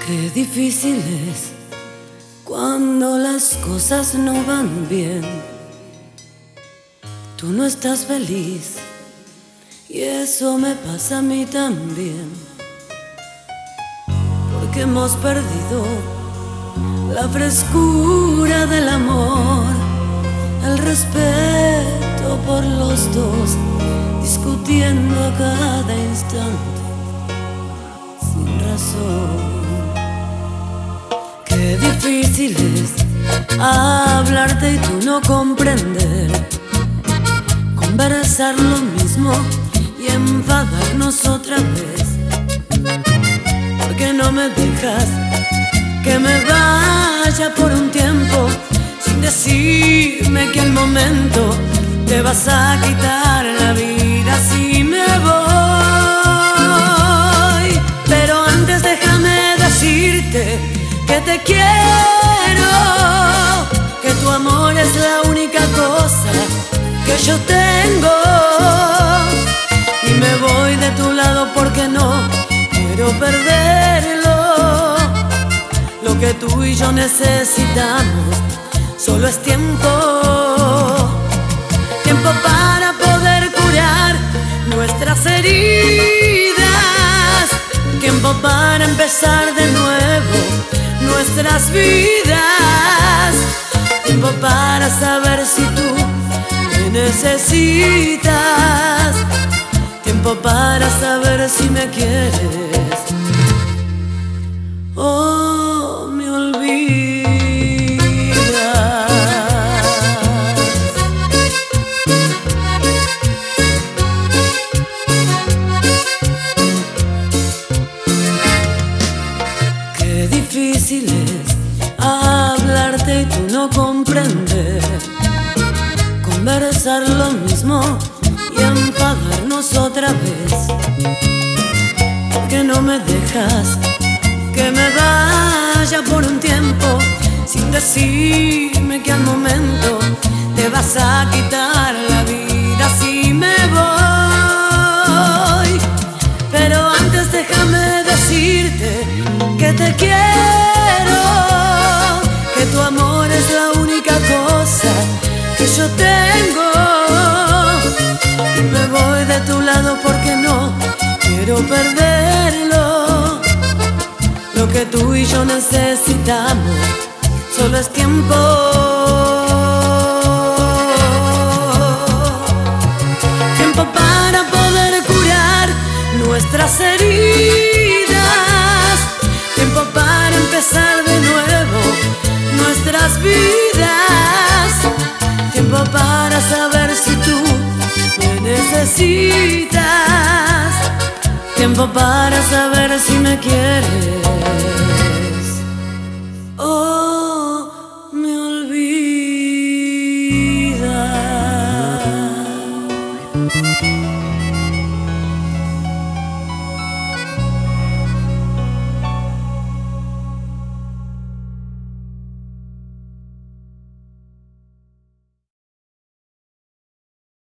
Qué difícil es cuando las cosas no van bien. Tú no estás feliz y eso me pasa a mí también, porque hemos perdido la frescura del amor, el respeto por los dos, discutiendo a cada instante sin razón. Qué difícil es hablarte y tú no comprender, conversar lo mismo y enfadarnos otra vez, porque no me dejas que me vaya por un tiempo sin decirme que al momento te vas a quitar la vida si me voy. Pero antes déjame decirte que te quiero, que tu amor es la única cosa que yo tengo, y me voy de tu lado porque no quiero perderlo. Lo que tú y yo necesitamos solo es tiempo, tiempo para poder curar nuestras heridas, tiempo para empezar de nuevo nuestras vidas, tiempo para saber si tú me necesitas, tiempo para saber si me quieres o me olvidas. Qué difícil es hablarte y tú no comprender, conversar lo mismo y enfadarnos otra vez, porque no me dejas que me vaya por un tiempo sin decirme que al momento te vas a quitar la vida si me voy. Pero antes déjame decirte que te quiero, que tu amor es la única cosa que yo tengo, y me voy de tu lado porque no quiero perderlo. Lo que tú y yo necesitamos solo es tiempo, tiempo para poder curar nuestras heridas, tiempo para empezar de nuevo nuestras vidas, tiempo para saber si tú me necesitas, tiempo para saber si me quieres